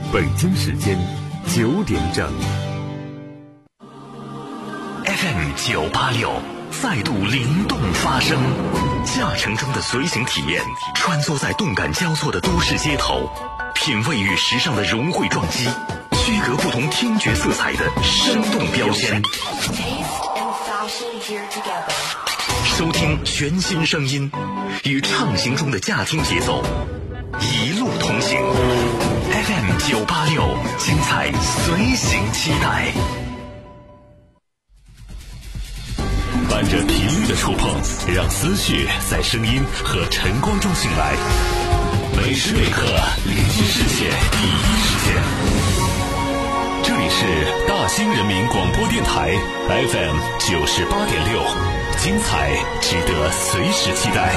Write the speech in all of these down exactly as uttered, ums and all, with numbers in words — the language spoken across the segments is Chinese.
北京时间九点整。 F M 九八六再度灵动发声，驾乘中的随行体验，穿梭在动感交错的都市街头，品味与时尚的融汇撞击，区隔不同听觉色彩的生动标签。收听全新声音，与畅行中的驾听节奏一路同行。F M 九八六，精彩随行期待。伴着频率的触碰，让思绪在声音和晨光中醒来。每时每刻，聆听世界第一时间。这里是大兴人民广播电台 F M 九十八点六，精彩值得随时期待。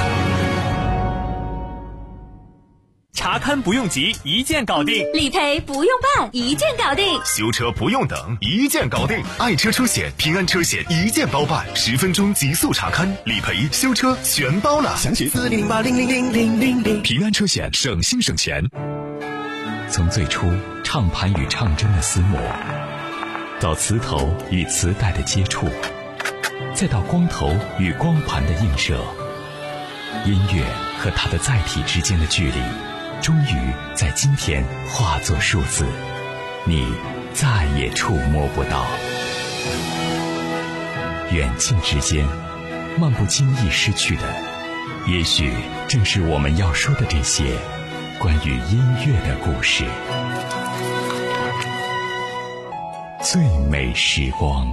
查勘不用急，一键搞定； 理赔不用办，一键搞定； 修车不用等，一键搞定。爱车车险、平安车险一键包办，十分钟极速查勘、理赔、修车全包了。详情四零零八零零零零零零。平安车险，省心省钱。 从最初唱盘与唱针的厮磨，到磁头与磁带的接触，再到光头与光盘的映射，音乐和它的载体之间的距离，终于在今天化作数字，你再也触摸不到。远近之间，漫不经意失去的，也许正是我们要说的这些关于音乐的故事。最美时光。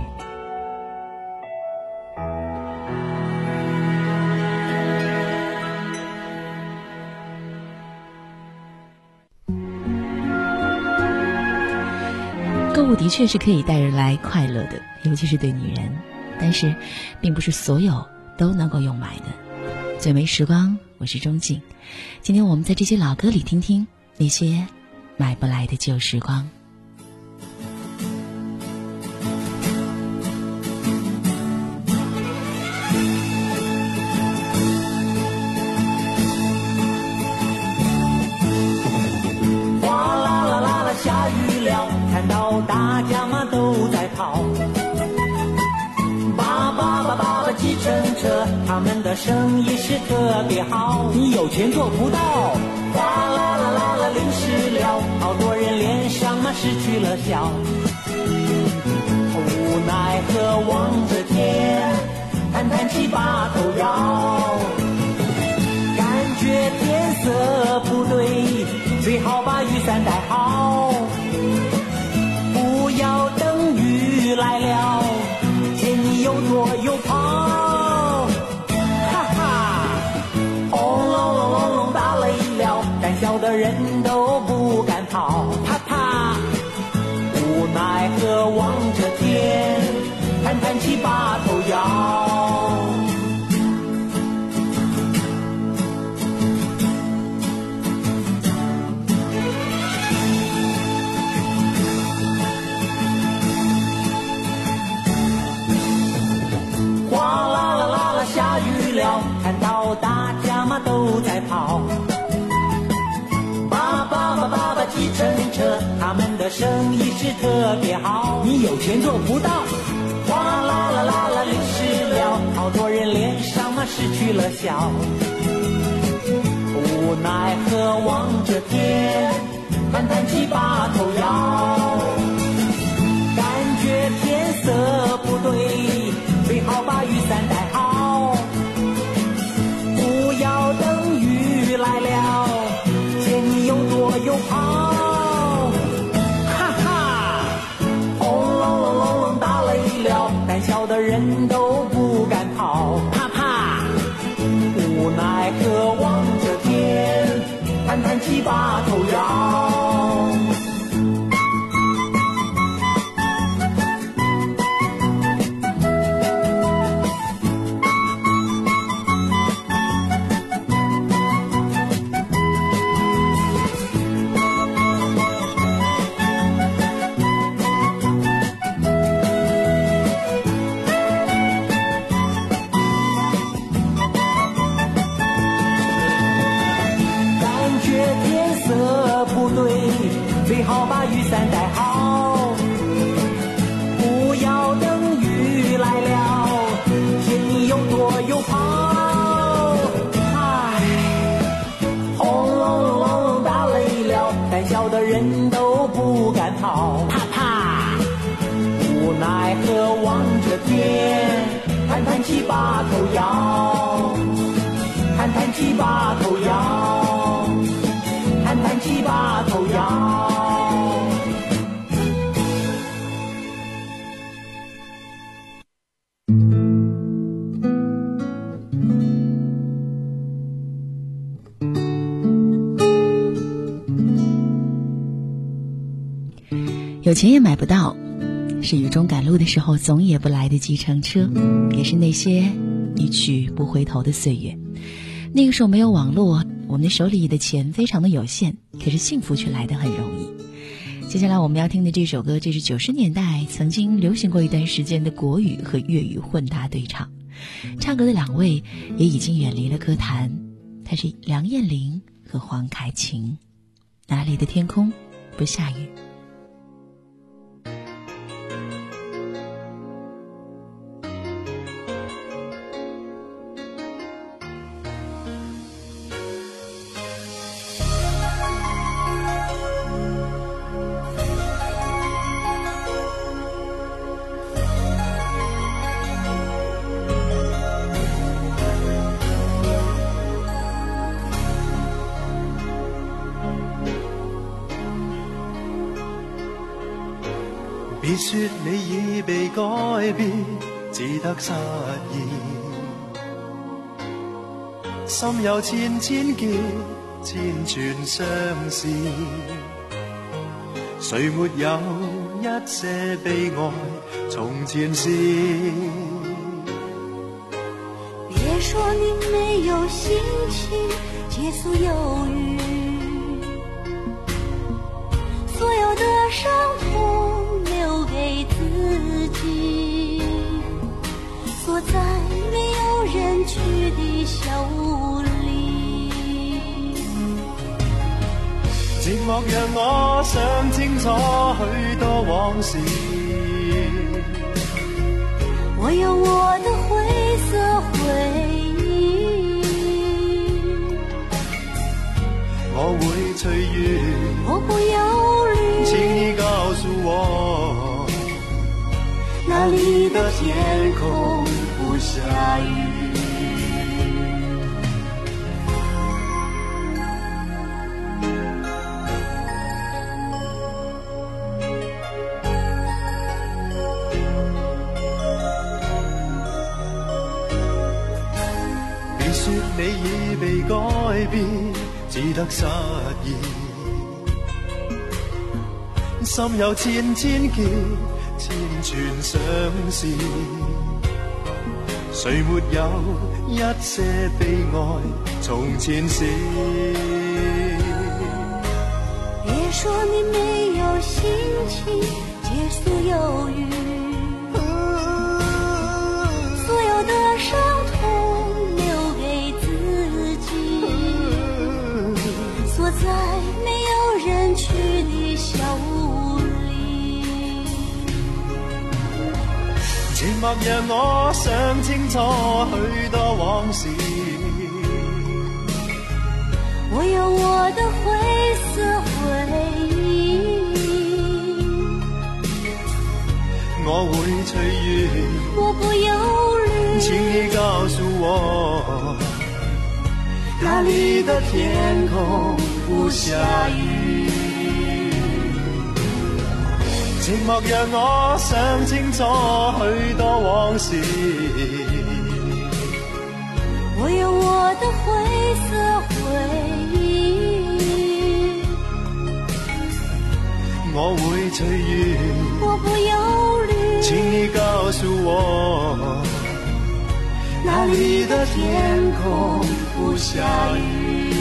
购物的确是可以带人来快乐的，尤其是对女人，但是并不是所有都能够用买的。最美时光，我是钟静。今天我们在这些老歌里听听那些买不来的旧时光。 哗啦啦啦啦，下雨了，看到大家嘛都在跑，叭叭叭叭叭计程车，他们的生意是特别好，你有钱做不到。哗啦啦啦啦，淋湿了，好多人脸上嘛失去了笑，无奈何望着天，叹叹气把头摇，感觉天色不对，最好把雨伞带好，不要等雨来了，见你又躲又跑，哈哈，轰隆隆隆隆打雷了，胆小的人都不敢跑，啪啪，无奈何望着天，叹叹气把头摇。哗啦啦啦啦，下雨了，看到大家嘛都在跑，叭叭叭叭叭计程车，他们的生意是特别好，你有钱做不到。哗啦啦啦啦，淋湿了，好多人脸上嘛失去了笑，无奈何望着天，叹叹气把头摇，感觉天色不对，最好把雨伞带好，不要等雨来了，见你又躲又跑，哈哈，轰隆隆隆隆打雷了，胆小的人都不敢跑，啪啪，无奈何望着天，叹叹气把头摇。 最好把雨伞带好，不要等雨来了，天又多又跑。唉，轰隆隆打雷了，胆小的人都不敢跑。啪啪，无奈何望着天，弹弹起把头摇，弹弹起把头摇，弹弹起把头摇。 有钱也买不到，是雨中赶路的时候总也不来的计程车，也是那些一去不回头的岁月。那个时候没有网络，我们的手里的钱非常的有限，可是幸福却来得很容易。接下来我们要听的这首歌，这是九十年代曾经流行过一段时间的国语和粤语混搭对唱，唱歌的两位也已经远离了歌坛，他是梁艳玲和黄凯芹。哪里的天空不下雨？ 别说你已被改变，只得失意。心有千千结，千串相思。谁没有一些悲哀？从前事。 别说你没有心情结束忧郁，所有的伤痛留给自己，锁在没有人去的小屋里。 寂寞让我想清楚许多往事， 我有我的灰色回忆， 我会随缘， 我不忧虑， 请你告诉我， 哪里的天空不下雨。 别说你已被改变，只得失意。心有千千结，千串相思。谁没有一些悲哀？从前事。 别说你没有心情结束忧郁，所有的伤痛留给自己，锁在没有人去的小屋里。 寂寞让我想清楚许多往事， 我有我的灰色回忆， 我会随缘， 我不忧虑， 请你告诉我，哪里的天空不下雨。寂寞让我想清楚许多往事， 我有我的灰色回忆， 我会随缘， 我不忧虑， 请你告诉我，哪里的天空不下雨。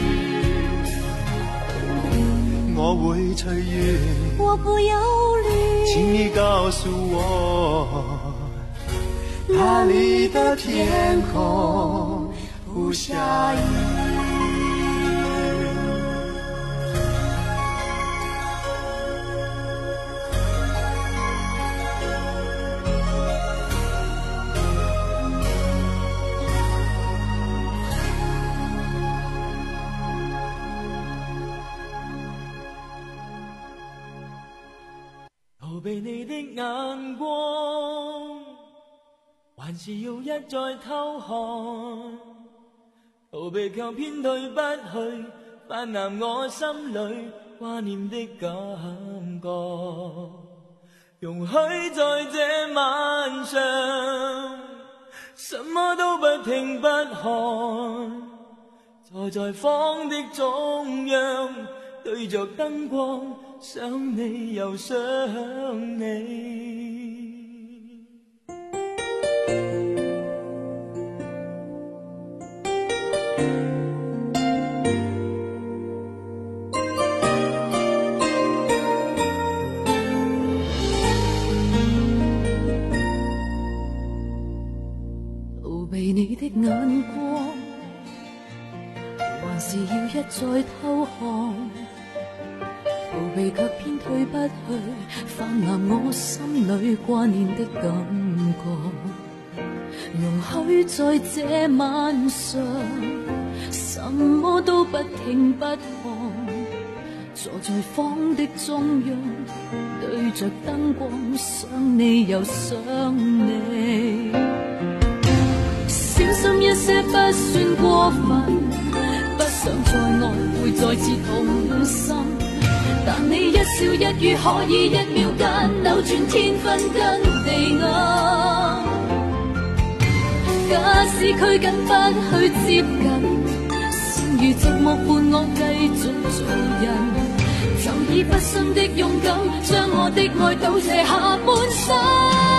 我会随缘， 我不忧虑， 请你告诉我，哪里的天空不下雨。 避你的眼光，還是要一再偷看，逃避卻偏退不去，泛濫我心裏掛念的感覺。容許在這晚上，什麼都不聽不看，坐在房的中央，對着燈光，想你又想你。 逃避你的眼光，還是要一再偷看，逃避卻偏退不去，泛濫我心裏掛念的感覺。容許在這晚上，什麼都不聽不看，坐在房的中央，對着燈光，想你又想你。小心一些不算過分，不想再愛會再次痛心，但你一笑一語可以一秒間扭轉天昏跟地暗。假使拘謹不去接近，剩餘寂寞伴我繼續做人，就以不信的勇敢，將我的愛倒瀉下半生。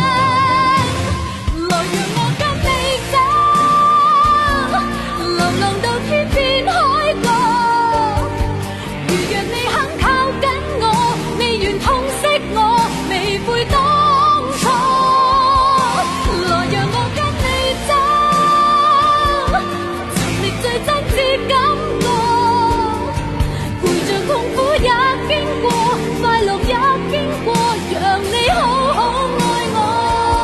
來讓我跟你走，流浪到天邊海角，如若你肯靠緊我，未願痛惜我，未悔當初。來讓我跟你走，尋覓最真摯感覺，陪着痛苦也經過，快樂也經過，讓你好好愛我。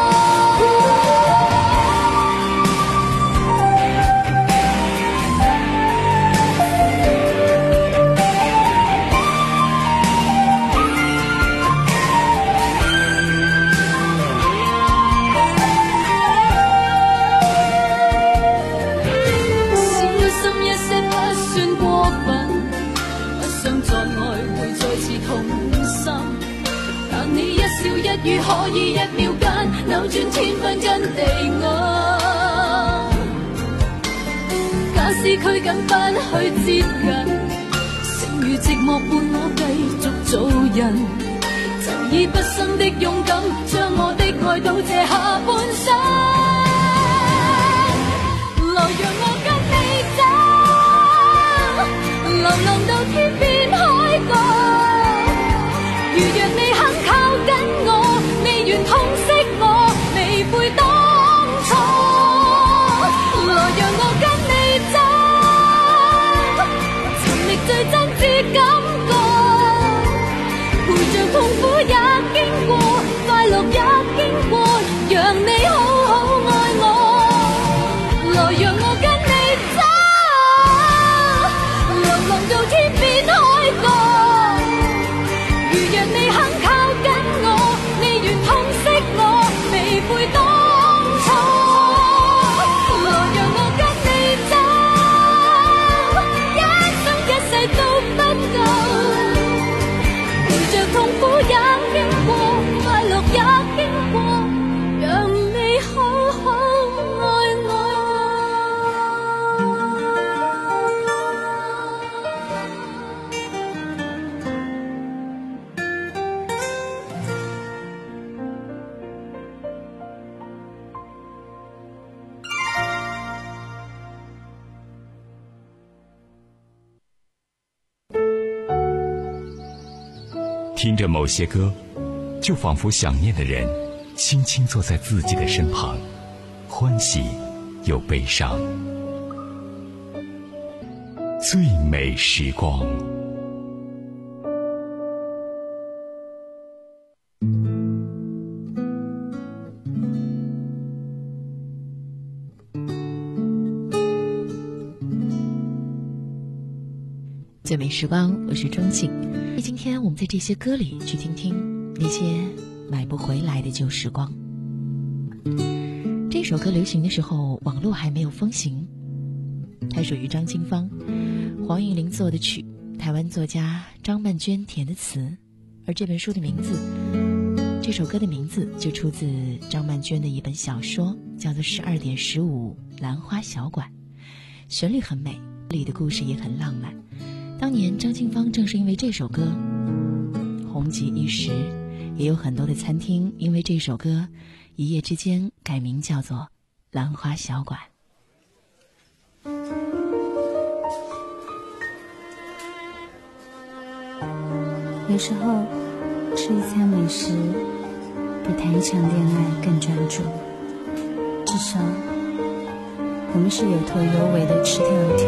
如可以一秒間扭轉天昏跟地暗，假使拘謹不去接近，剩餘寂寞伴我繼續做人，就以不生的勇敢，將我的愛倒瀉下半生。來讓我跟你走，流浪到天邊海角，如若你肯靠緊我，痛惜我，未悔當初。來讓我跟你走，尋覓最真摯感覺，陪着痛苦也經過，快樂也經過，讓你好好愛我。來讓我跟你走，流浪到天邊海角，如若你肯靠緊我，未願痛惜我，未悔當初。來讓我跟你走，一生一世都不夠，陪着痛苦也經過，快樂也經過，讓你好好愛我。 听着某些歌，就仿佛想念的人轻轻坐在自己的身旁，欢喜又悲伤。最美时光。 最美时光，我是钟静。今天我们在这些歌里去听听那些买不回来的旧时光。这首歌流行的时候，网络还没有风行，它属于张清芳，黄韵玲做的曲，台湾作家张曼娟填的词。而这本书的名字，这首歌的名字就出自张曼娟的一本小说，叫做《十二点十五兰花小馆》。旋律很美，里的故事也很浪漫。当年张清芳正是因为这首歌红极一时，也有很多的餐厅因为这首歌一夜之间改名叫做兰花小馆。 有时候吃一餐美食比谈一场恋爱更专注，至少我们是有头有尾的吃跳跳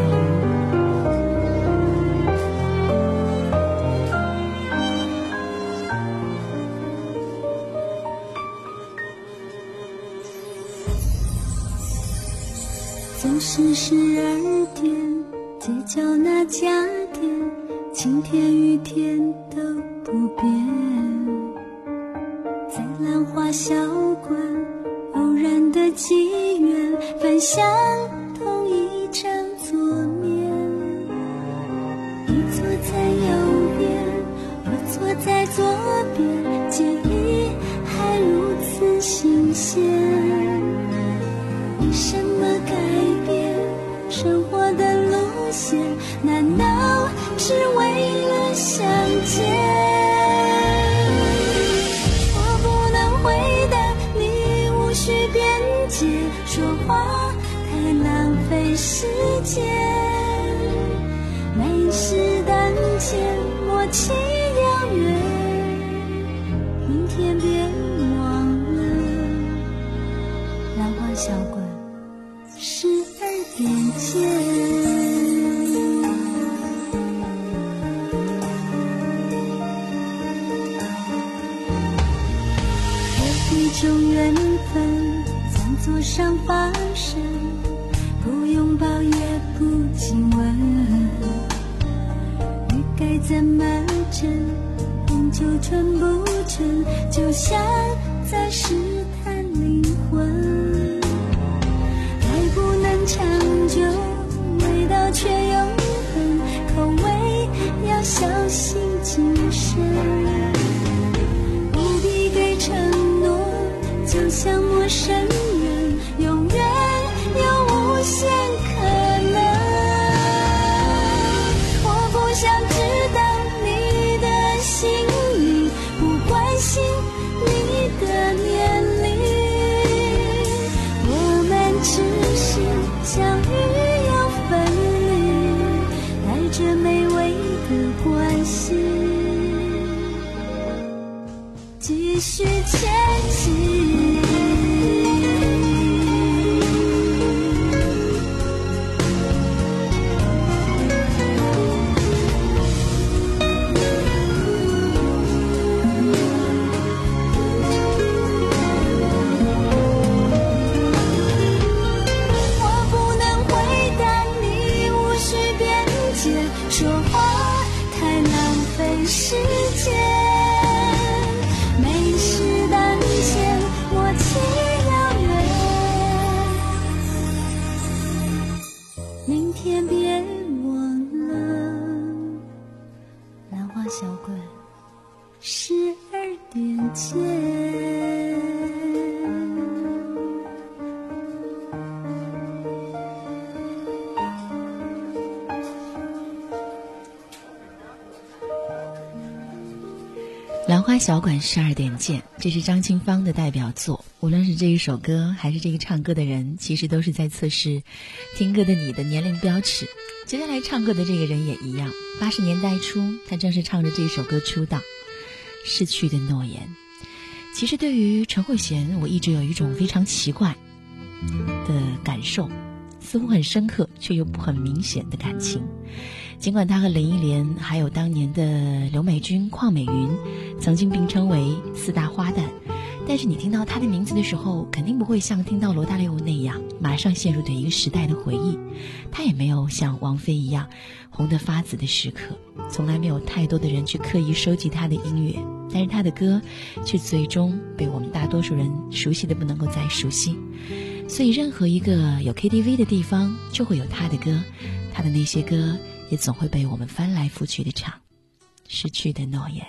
舞。总是十二点，街角那家店，晴天雨天都不变。在兰花小馆，偶然的机缘，翻相同一张桌面。你坐在右边，我坐在左边，记忆还如此新鲜。为什么改变生活的路线？难道是为了相见？我不能回答你，无需辩解，说话太浪费时间。美食当前，默契遥远，明天别忘了兰花小馆十二点见。一种缘分餐桌上发生，不拥抱也不亲吻，欲该怎么整，终究纯不纯，就像在试探灵魂。爱不能长久，味道却永恒，口味要小心谨慎，不必给承诺，就像陌生人，永远有无限可能。我不想知道你的姓名，不关心你的年龄，我们只是相遇又分离，带着美味的关系，继续前进。时间，美食当前，默契遥远，明天别忘了兰花小馆十二点见。 兰花小馆十二点见，这是张清芳的代表作。无论是这一首歌还是这个唱歌的人，其实都是在测试听歌的你的年龄标尺。接下来唱歌的这个人也一样，八十年代初他正是唱着这首歌出道。逝去的诺言。其实对于陈慧娴，我一直有一种非常奇怪的感受，似乎很深刻却又不很明显的感情。尽管他和林忆莲还有当年的刘美君、邝美云曾经并称为四大花旦，但是你听到他的名字的时候，肯定不会像听到罗大佑那样马上陷入对一个时代的回忆。他也没有像王菲一样红得发紫的时刻，从来没有太多的人去刻意收集他的音乐， 但是他的歌却最终被我们大多数人熟悉的不能够再熟悉。所以任何一个有 K T V 的地方就会有他的歌，他的那些歌也总会被我们翻来覆去的唱。失去的诺言。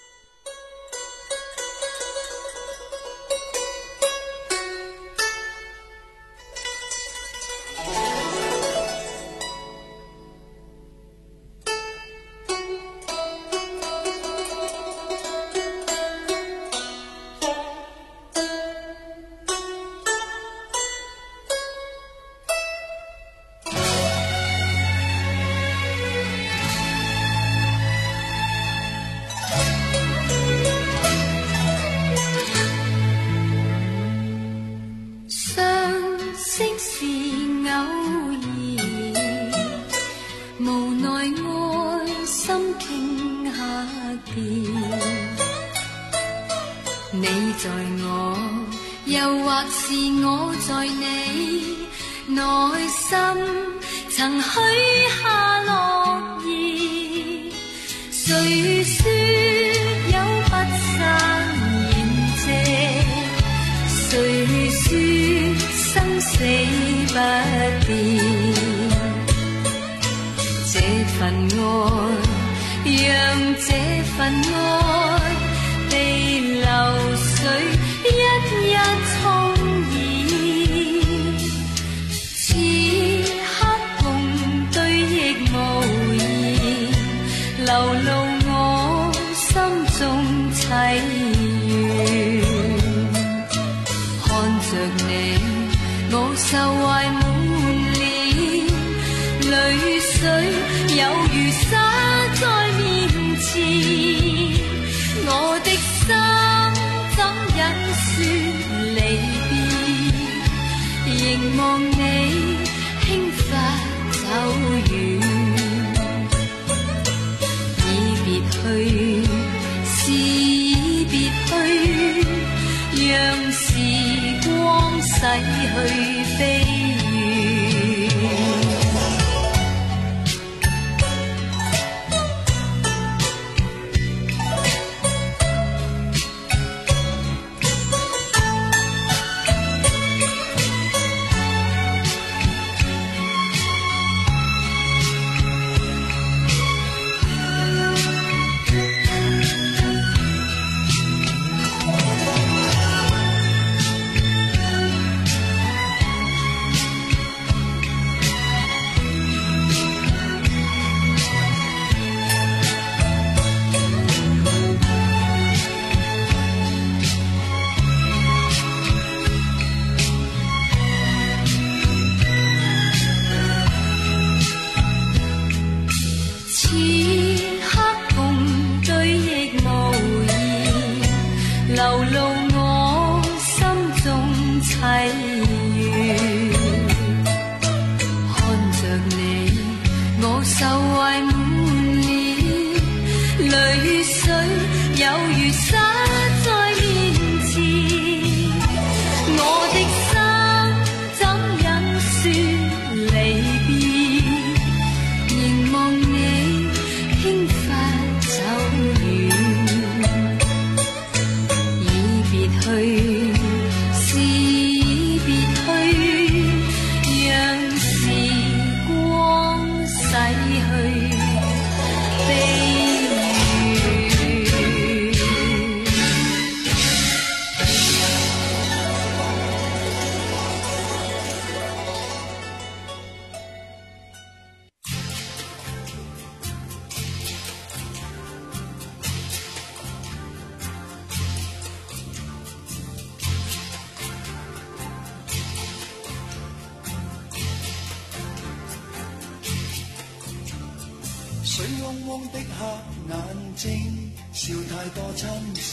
水汪汪的黑眼睛，笑太多亲切。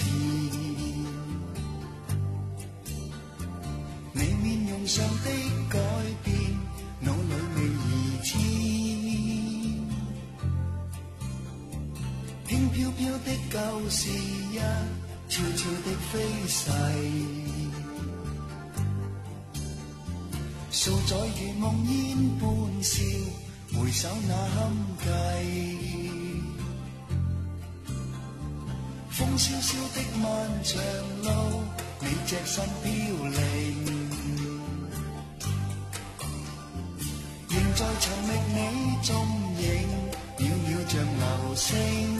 你面容上的改变，脑里未移迁。轻飘飘的旧时日，悄悄的飞逝。數載如夢煙般笑，回首那堪計。 風蕭蕭的漫長路，你隻身飄零，仍在尋覓你蹤影，渺渺像流星。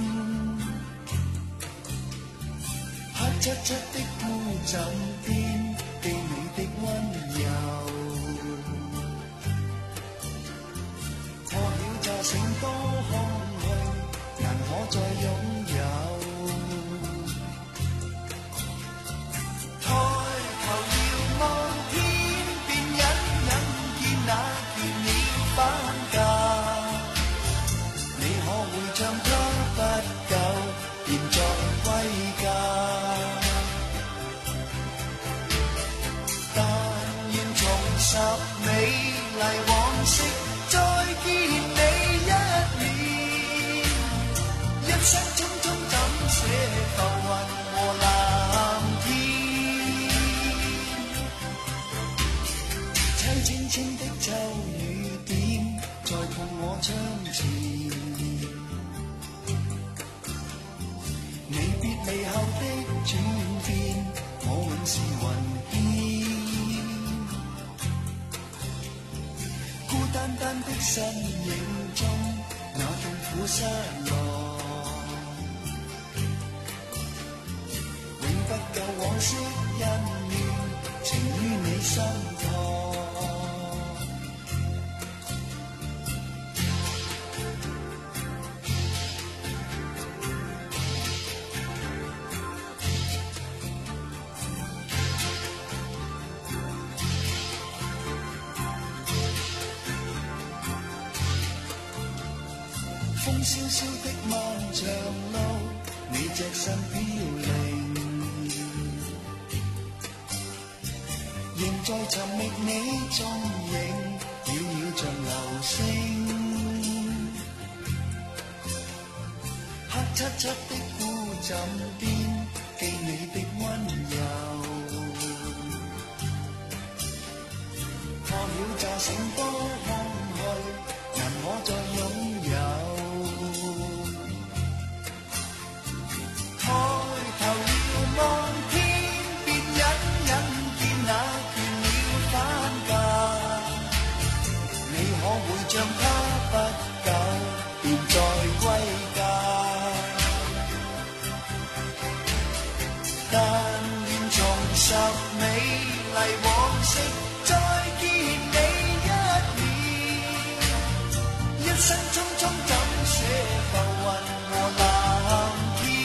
黑漆漆的孤枕邊，記你的溫柔。破曉乍醒多空虛，難可再擁有。抬頭遙望天邊，隱隱見那倦鳥返家。你可會像他不久便再歸家？但願重拾美麗往昔，再見你一面。一生匆匆怎捨浮雲和藍天？凄清清的秋雨點，在碰我窗前。你別離後的轉變，我永是雲煙。孤單單的身影中，那痛苦失落，永不夠往昔恩怨，情於你心頭。風蕭蕭的漫長路，你隻身飄零，仍在尋覓你蹤影，渺渺像流星。黑漆漆的孤枕邊，記你的溫柔。破曉乍醒多空虛，難可再擁有。抬頭遙望天邊，隱隱見那倦鳥返家。你可會像他不久便再歸家？但願重拾美麗往昔，再見你一面。一生匆匆怎捨浮雲和藍天？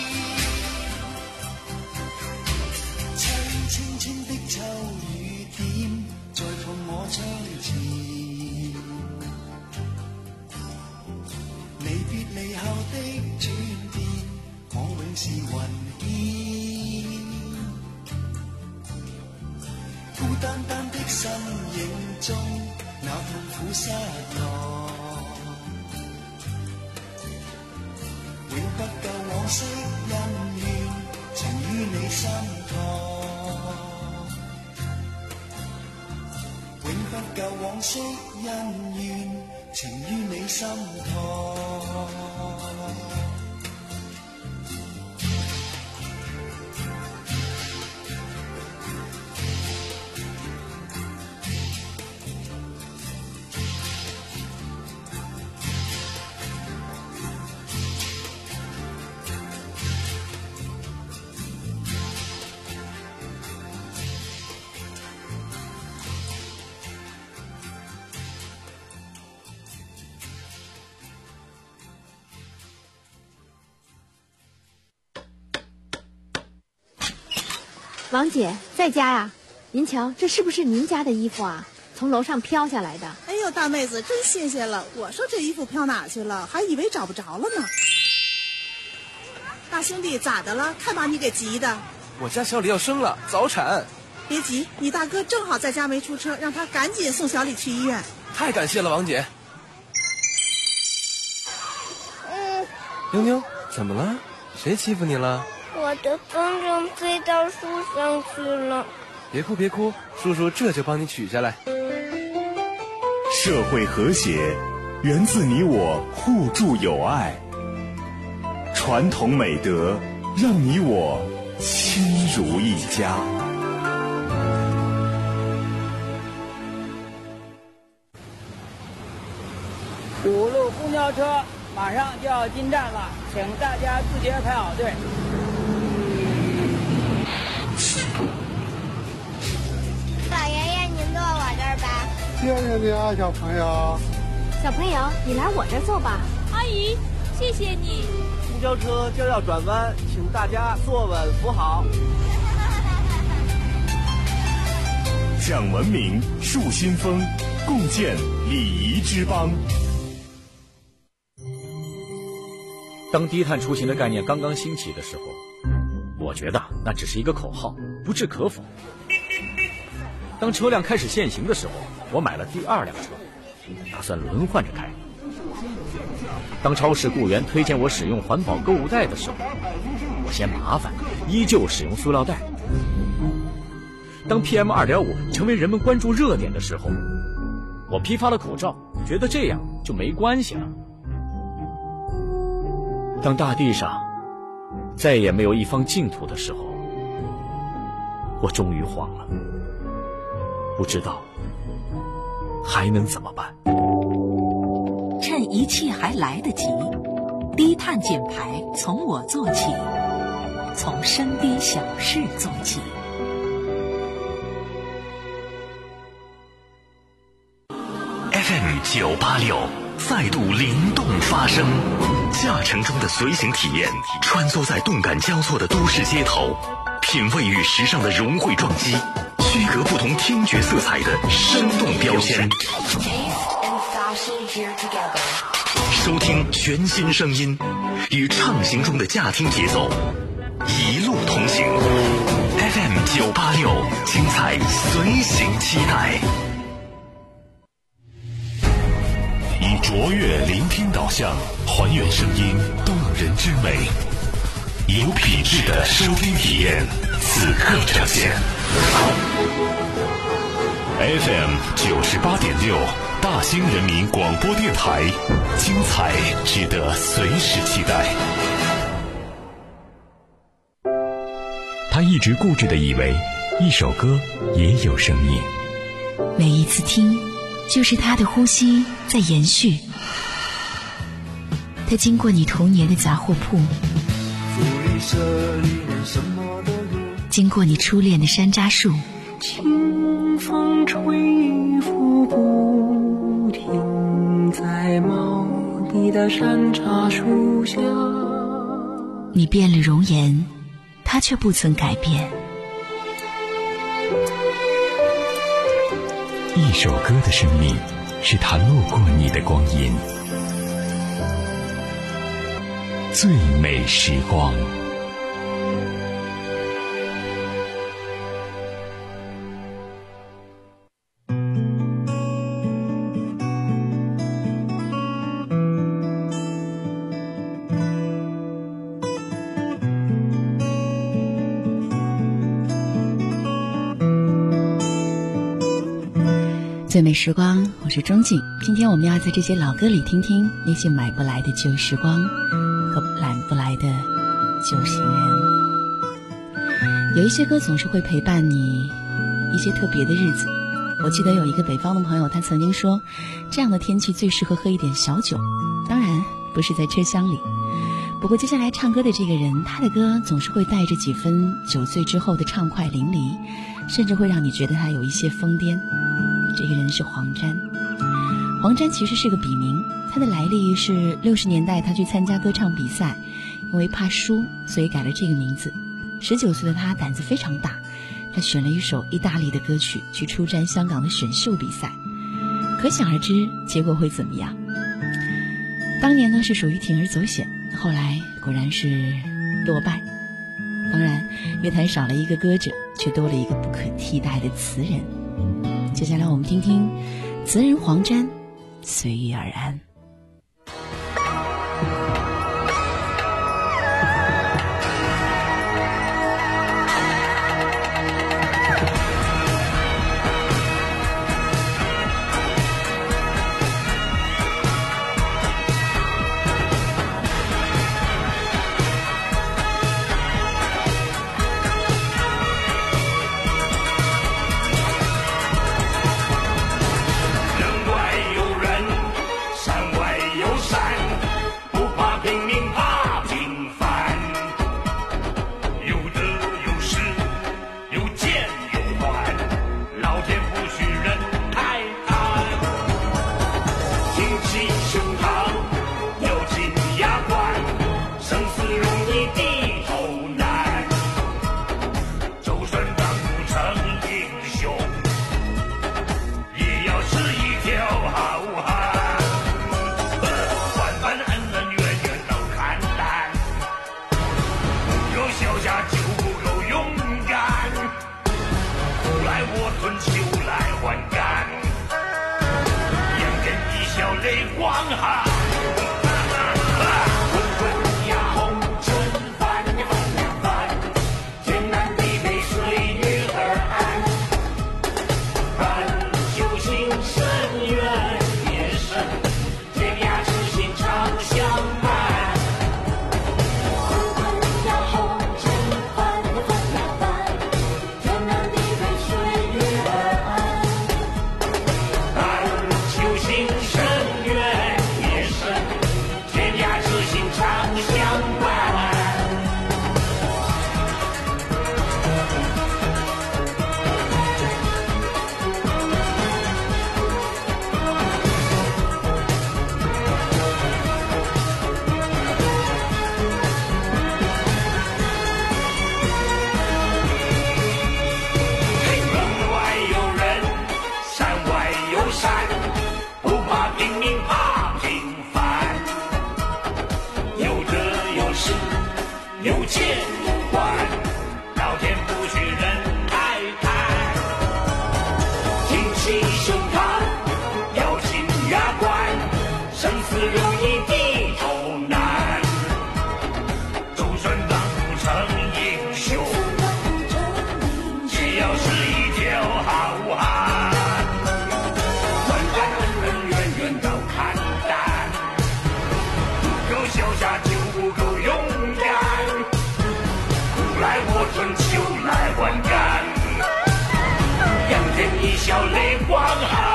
清清的秋雨點，在碰我窗前。你別離後的轉變，我永是雲煙。孤單單的身影中，那痛苦失落，永不夠往昔恩怨，情於你心頭。永不夠往昔恩怨，情於你心頭。 王姐在家呀？您瞧，这是不是您家的衣服啊？从楼上飘下来的。 哎呦，大妹子真新鲜了！我说这衣服飘哪去了，还以为找不着了呢。大兄弟，咋的了？看把你给急的。 我家小李要生了，早产。 别急，你大哥正好在家没出车，让他赶紧送小李去医院。 太感谢了，王姐。 嗯。 妞妞，怎么了？谁欺负你了？ 我的风筝飞到树上去了。 别哭别哭，叔叔这就帮你取下来。 社会和谐源自你我互助友爱。 传统美德，让你我亲如一家。 五路公交车马上就要进站了，请大家自觉排好队。 老爷爷，您坐我这儿吧。 谢谢你啊，小朋友。 小朋友，你来我这儿坐吧。 阿姨，谢谢你。 公交车将要转弯，请大家坐稳扶好。 讲文明，树新风，共建礼仪之邦。 当低碳出行的概念刚刚兴起的时候，我觉得那只是一个口号，不置可否。当车辆开始限行的时候，我买了第二辆车，打算轮换着开。当超市雇员推荐我使用环保购物袋的时候，我嫌麻烦，依旧使用塑料袋。当 P M 二点五 成为人们关注热点的时候，我批发了口罩，觉得这样就没关系了。当大地上再也没有一方净土的时候，我终于慌了，不知道还能怎么办。 趁一切还来得及，低碳减排从我做起，从身低小事做起。 F M 九八六再度灵动发声，驾乘中的随行体验，穿梭在动感交错的都市街头，品味与时尚的融汇撞击，区隔不同听觉色彩的生动标签。收听全新声音，与畅行中的驾听节奏，一路同行。F M 九八六，精彩随行期待。以卓越聆听导向，还原声音动人之美，有品质的收听体验，此刻呈现。F M 九十八点六，大兴人民广播电台，精彩值得随时期待。 他一直固执地以为，一首歌也有生命。 每一次听，就是他的呼吸在延续。他经过你童年的杂货铺，经过你初恋的山楂树， 清风吹拂不停在茂密的山楂树下。 你变了容颜，他却不曾改变。 一首歌的生命，是他路过你的光阴。最美时光。 最美时光，我是钟静。今天我们要在这些老歌里听听那些买不来的旧时光和揽不来的旧行人。有一些歌总是会陪伴你一些特别的日子。我记得有一个北方的朋友，他曾经说，这样的天气最适合喝一点小酒，当然不是在车厢里。不过接下来唱歌的这个人，他的歌总是会带着几分酒醉之后的畅快淋漓，甚至会让你觉得他有一些疯癫。这个人是黄沾。黄沾其实是个笔名，他的来历是六十年代他去参加歌唱比赛，因为怕输，所以改了这个名字。十九岁的他胆子非常大，他选了一首意大利的歌曲去出战香港的选秀比赛，可想而知结果会怎么样。当年呢是属于铤而走险，后来果然是落败。当然乐坛少了一个歌者，却多了一个不可替代的词人。接下来我们听听词人黄沾，随遇而安。 易低头难，就算当不成英雄，也要是一条好汉。万般恩恩怨怨都看淡，不够潇洒就不够勇敢，苦来我吞，秋来还干，眼见一笑泪光寒。笑泪光寒，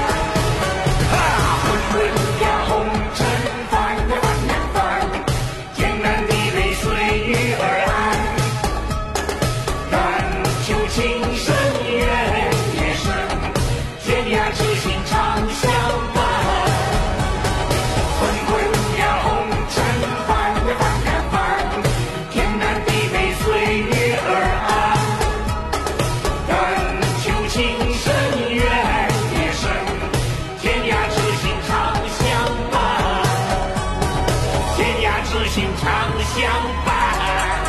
混混呀红尘翻呀翻呀翻，天南地北随遇而安，但求情深缘也深，天涯知心常相伴。混混呀红尘翻呀翻呀翻，天南地北随遇而安，但求情相伴。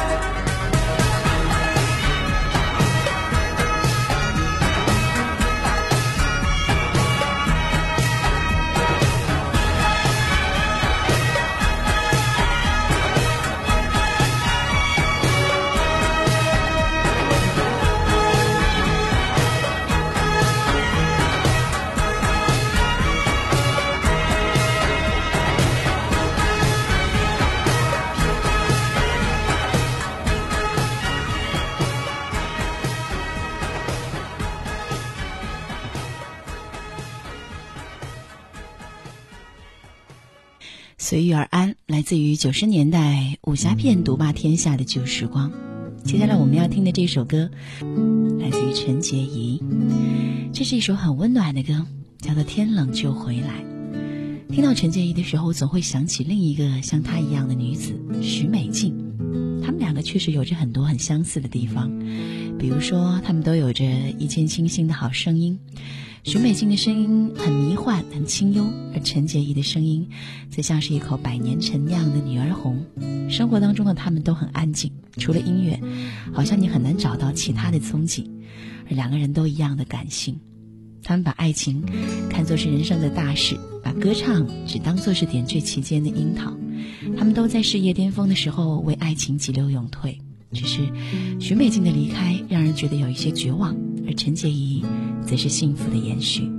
随遇而安，来自于九十年代武侠片独霸天下的旧时光。接下来我们要听的这首歌来自于陈洁仪，这是一首很温暖的歌，叫做《天冷就回来》。听到陈洁仪的时候，总会想起另一个像她一样的女子许美静。她们两个确实有着很多很相似的地方，比如说她们都有着一见倾心的好声音。许美静的声音很迷幻很清幽，而陈洁仪的声音则像是一口百年陈酿的女儿红。生活当中的她们都很安静，除了音乐好像你很难找到其他的踪迹，而两个人都一样的感性。他们把爱情看作是人生的大事，把歌唱只当作是点缀其间的樱桃。他们都在事业巅峰的时候为爱情急流勇退，只是许美静的离开让人觉得有一些绝望，而陈洁仪则是幸福的延续。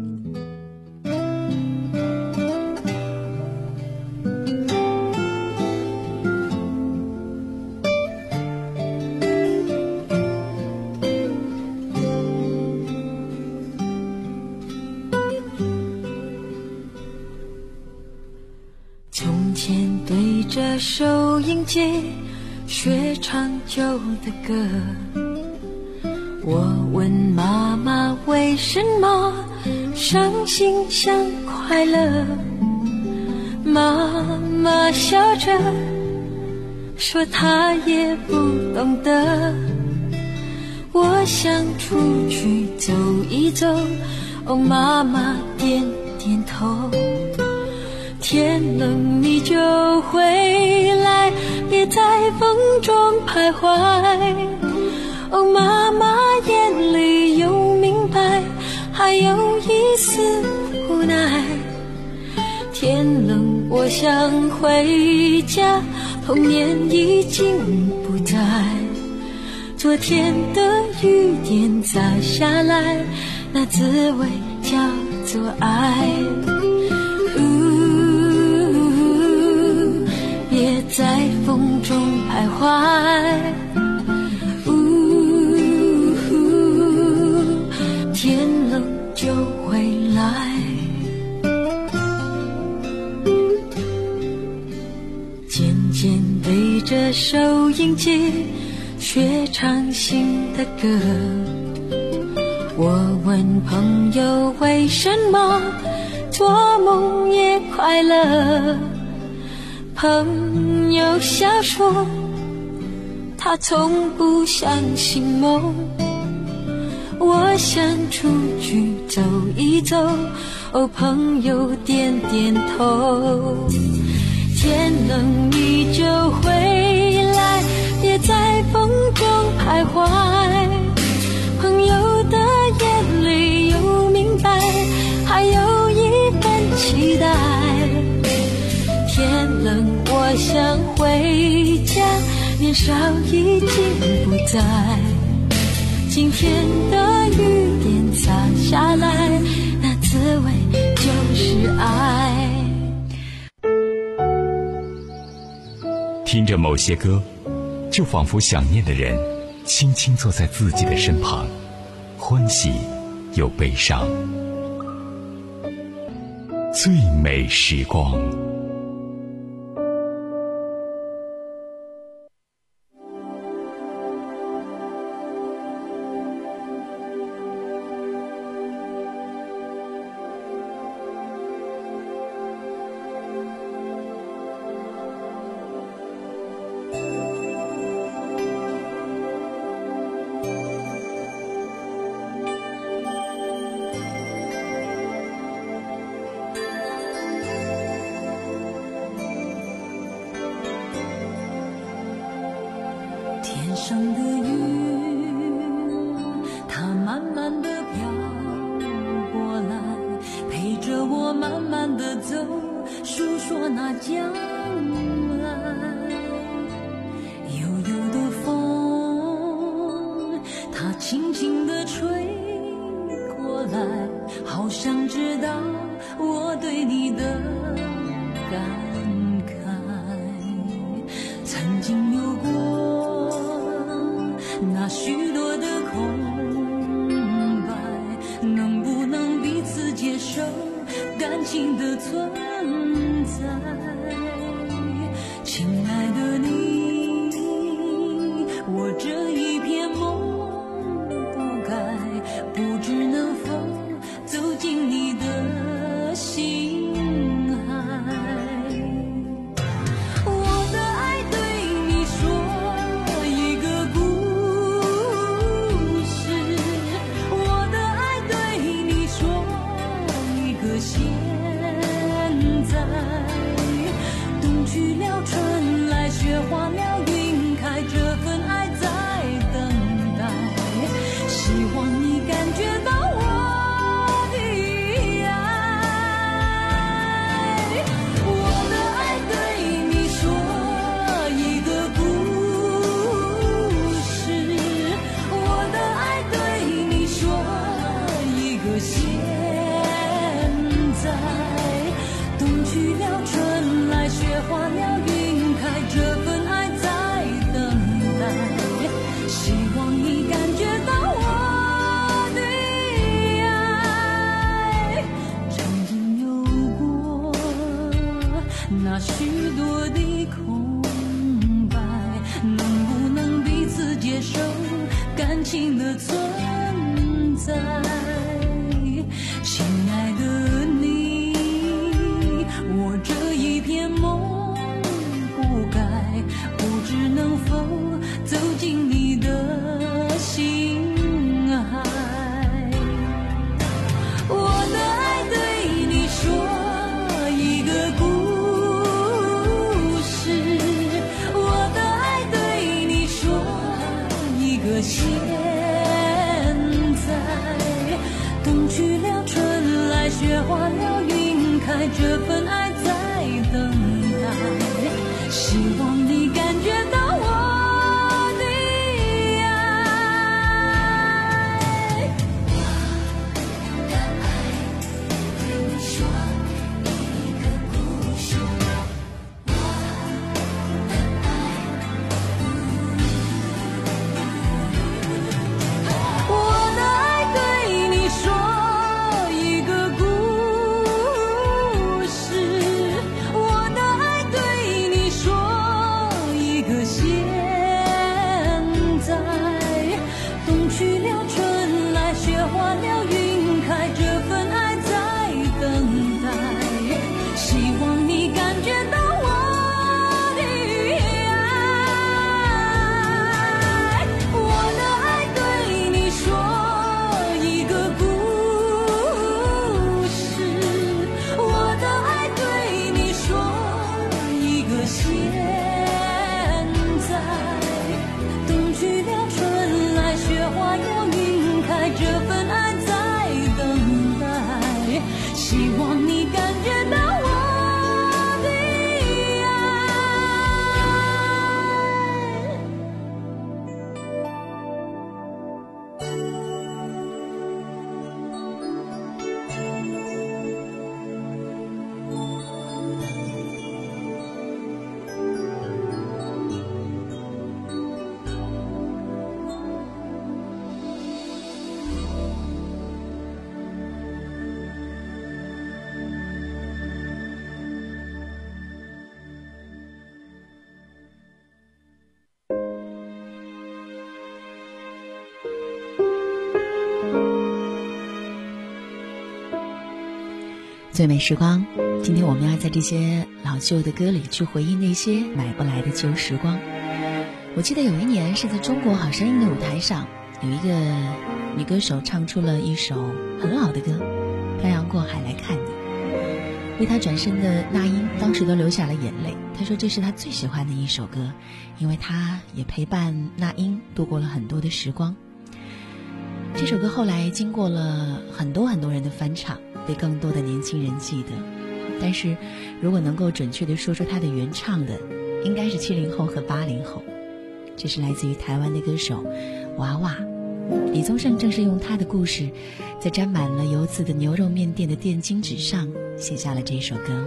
从前对着收音机学唱旧的歌，我问妈妈为什么伤心像快乐，妈妈笑着说他也不懂得。我想出去走一走，哦，妈妈点点头。天冷你就回来，别在风中徘徊。哦，妈妈眼里有明白，还有一丝无奈。天冷我想回家，童年已经不在。昨天的雨点洒下来，那滋味叫做爱。呜，别在风中徘徊。呜，天冷就回来。渐渐背着收音机，学唱新的歌。我问朋友为什么做梦也快乐，朋友笑说他从不相信梦。我想出去走一走，哦，朋友点点头。天冷你就回来，别在风中徘徊。朋友的眼里有明白，还有一份期待。天冷我想回家，年少已经不在。今天的雨点洒下来，那滋味就是爱。 听着某些歌，就仿佛想念的人轻轻坐在自己的身旁，欢喜又悲伤。最美时光。 天上的云，它慢慢地飘过来，陪着我慢慢地走，诉说那将来。悠悠的风，它轻轻地吹过来，好想知道我对你的感慨。曾经有过那许多的空白，能不能彼此接受感情的存在？亲爱的你，我这一片梦不该，不知能否走进你的心海。我的爱对你说一个故事，我的爱对你说一个现在。冬去了，春来，雪化了，云开，这份爱在等待。希望你感觉到我的爱。我的爱对你说一个故事，我的爱对你说一个现在。冬去了，春来，雪化了，云开，这份爱在等待。希望你感觉到我的爱。曾经有过那许多的空白，能不能彼此接受感情的存在？亲爱的你，我这一片梦不该，不知开，这份爱在等待，希望你感觉到我的爱。我的爱对你说一个故事，我的爱，我的爱对你说一个故事，我的爱对你说一个现在，冬去了春来，雪化了云开，这份爱在等待，希望你感觉到我的爱。我的爱对你说一个故事，我的爱对你说一个现在，冬去了春来，雪化了云开，这份爱在等待，希望你感觉到我的爱。 最美时光，今天我们要在这些老旧的歌里去回忆那些买不来的旧时光。我记得有一年是在中国好声音的舞台上，有一个女歌手唱出了一首很老的歌《漂洋过海来看你》，为她转身的那英当时都流下了眼泪。她说这是她最喜欢的一首歌，因为她也陪伴那英度过了很多的时光。这首歌后来经过了很多很多人的翻唱，被更多的年轻人记得，但是如果能够准确地说出它的原唱的，应该是七零后和八零后。这是来自于台湾的歌手娃娃，李宗盛正是用他的故事，在沾满了油渍的牛肉面店的电巾纸上写下了这首歌。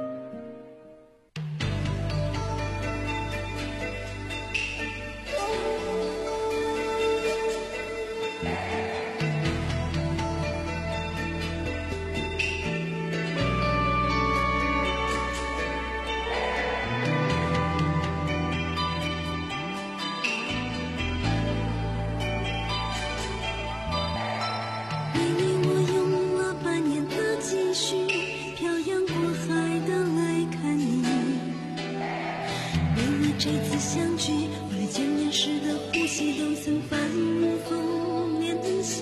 这次相聚，我连见面时的呼吸都曾反复练习，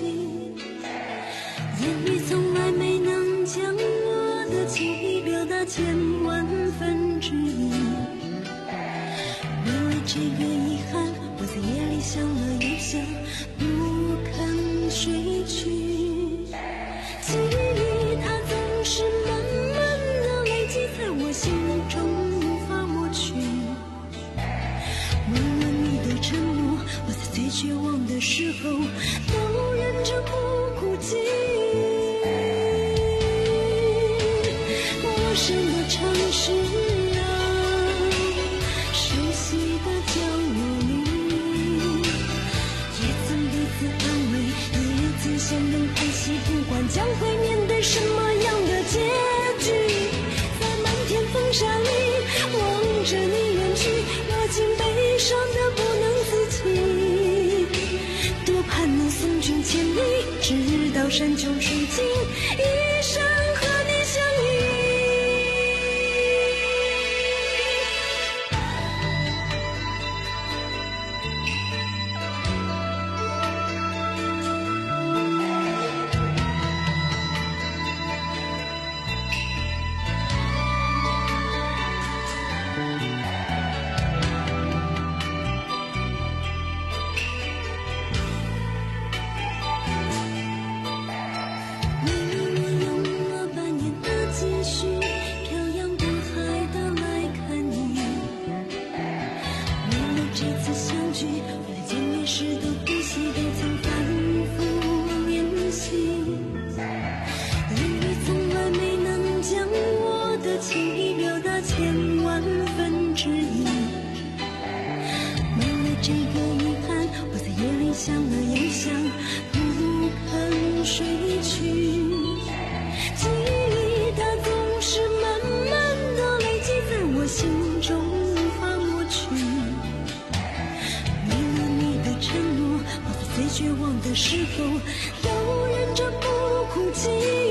言语从来没能将我的情意表达千万分之一。为了这个遗憾，我在夜里想了又想，不肯睡去。记忆它总是慢慢的累积在我心中，无法抹去。沉默，我在最绝望的时候都忍着不哭泣。陌生的城市啊，熟悉的角落里，也曾彼此安慰，也有曾相拥叹息，不管将会面对什么样的结局。在漫天风沙里望着你远去，我竟悲伤的不能自己，多盼能送君千里，直到山穷水尽，一生和你相依。你这次相聚，为了见面时的呼吸都曾反复练习，因为从来没能将我的情意表达千万分之一。没了这个遗憾，我在夜里想了又想，不肯睡去。记忆它总是慢慢的累积在我心中，无法抹去。没了你的承诺，我在最绝望的时候都忍着不哭泣。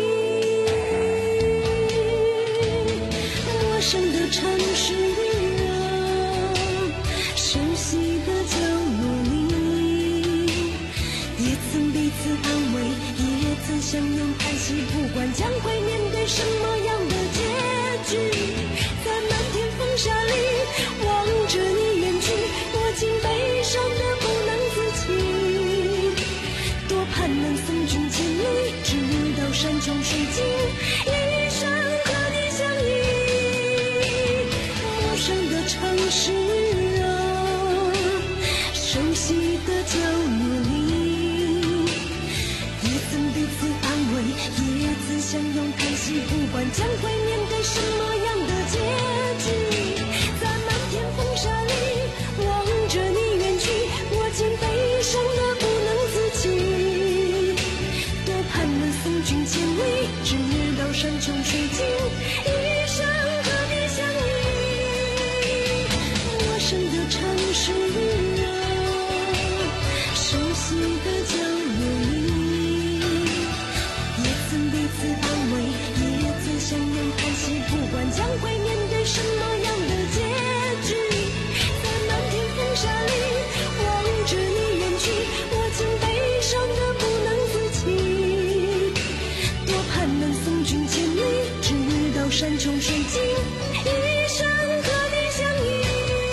陌生的城市啊，熟悉的角落里，也曾彼此安慰，也曾相拥叹息，不管将会面对什么样的结局。在漫天风沙里望着你远去，我竟悲伤得不能自己。多盼能送君千里，直到山穷水尽，一生和你相依。陌生的城市啊，熟悉的角落里，也曾彼此安慰，也曾相拥叹息，不管将会面对什么样的结局。在漫天风沙里望着你远去，我竟悲伤得不能自己。多盼能送君千里，直到山穷水尽，一生和你相依。陌生的城市啊，熟悉的角落里，也曾彼此安慰，也曾相拥叹息，不管将会面对什么样的结局。在漫天风沙里望着你远去，我竟悲伤得不能自己。多盼能送君千里，直到山穷水尽，一生和你相依。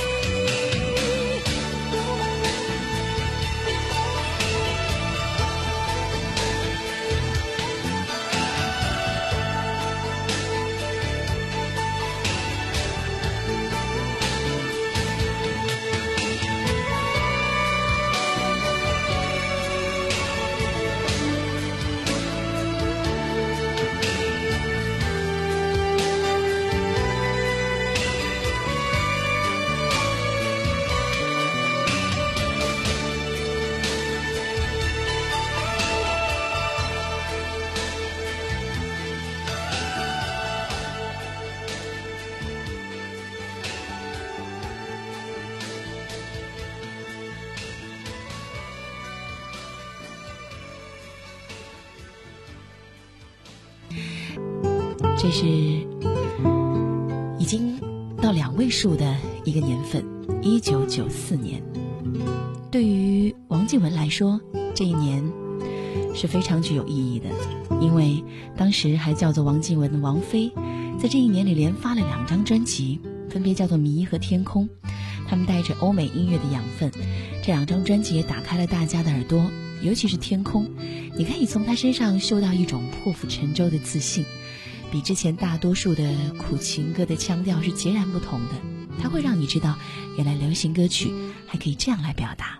这是已经到两位数的一个年份，一九九四年。对于王靖雯来说，这一年是非常具有意义的，因为当时还叫做王靖雯的王菲，在这一年里连发了两张专辑，分别叫做《迷》和《天空》。他们带着欧美音乐的养分，这两张专辑也打开了大家的耳朵，尤其是《天空》，你可以从他身上嗅到一种破釜沉舟的自信，比之前大多数的苦情歌的腔调是截然不同的。它会让你知道，原来流行歌曲还可以这样来表达。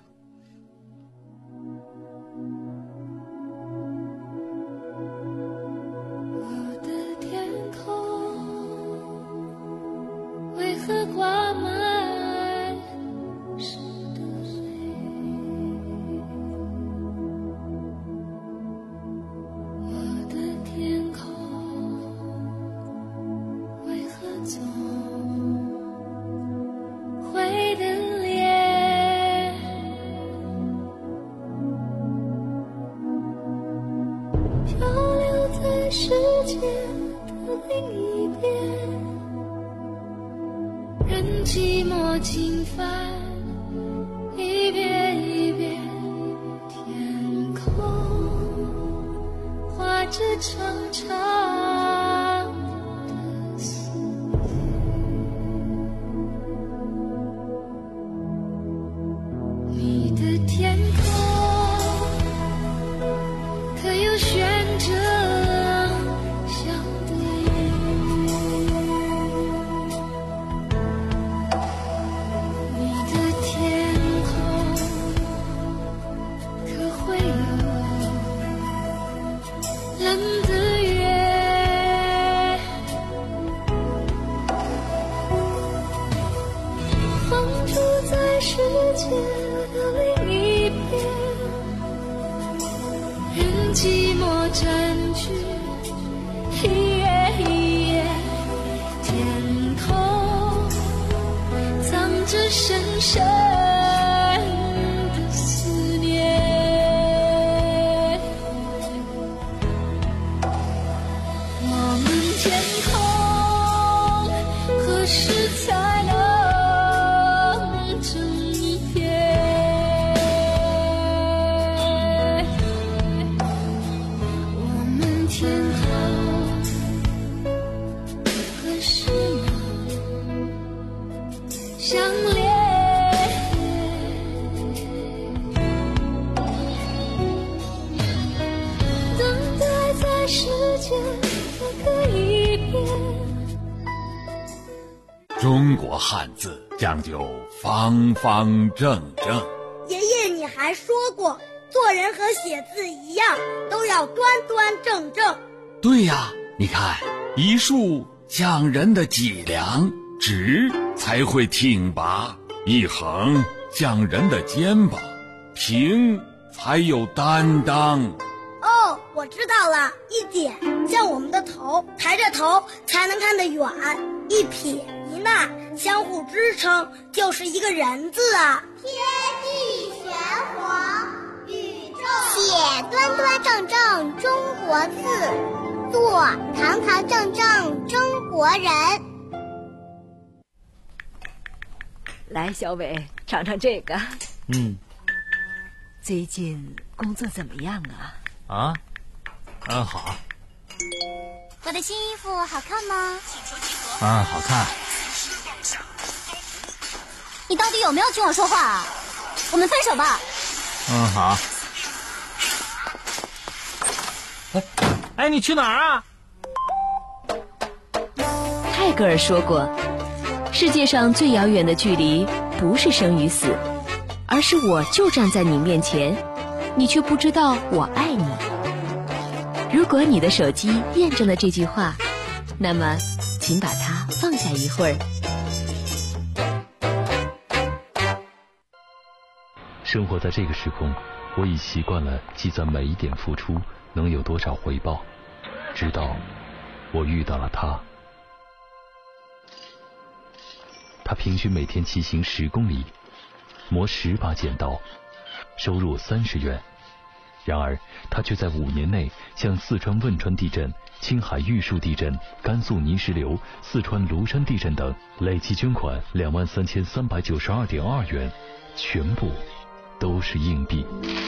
我的天空为何挂满湿的泪？我的天空为何总会等烈？漂流在世界的另一边，任寂寞侵犯，一遍一遍，天空画着长长的思念。你的天空可有悬着想的云？你的天寂寞占据一夜一夜，天空藏着深深的思念。我们天空何时才能整一片？我们天空何时能相连？等待在时间的各一边。 中国汉字讲究方方正正。 爷爷，你还说过，做人和写字一样，都要端端正正。 对呀，你看，一竖像人的脊梁，直才会挺拔；一横像人的肩膀，平才有担当。 哦，我知道了，一点像我们的头，抬着头才能看得远；一撇一捺相互支撑，就是一个人字啊。 天地玄黄，宇宙写端端正正中国字，做堂堂正正中国人。 来，小伟，尝尝这个。 嗯。 最近工作怎么样啊？ 啊，嗯，好。 我的新衣服好看吗？ 嗯，好看。 你到底有没有听我说话啊？我们分手吧。 嗯，好。哎，哎，你去哪儿啊？ 泰戈尔说过，世界上最遥远的距离不是生与死，而是我就站在你面前，你却不知道我爱你。如果你的手机验证了这句话，那么请把它放下一会儿。 生活在这个时空，我已习惯了计算每一点付出能有多少回报，直到我遇到了他。他平均每天骑行十公里，磨十把剪刀，收入三十元。然而他却在五年内向四川汶川地震、青海玉树地震、甘肃泥石流、四川庐山地震等累计捐款两万三千三百九十二点二元，全部都是硬币。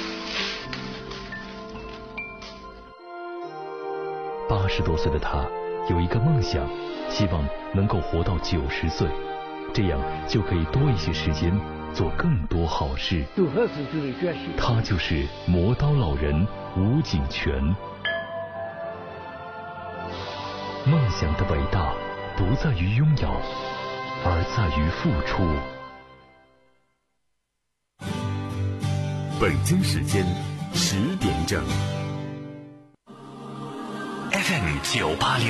八十多岁的他有一个梦想，希望能够活到九十岁，这样就可以多一些时间做更多好事。他就是磨刀老人吴景全。梦想的伟大不在于拥有，而在于付出。 北京时间十点整。F M 九八六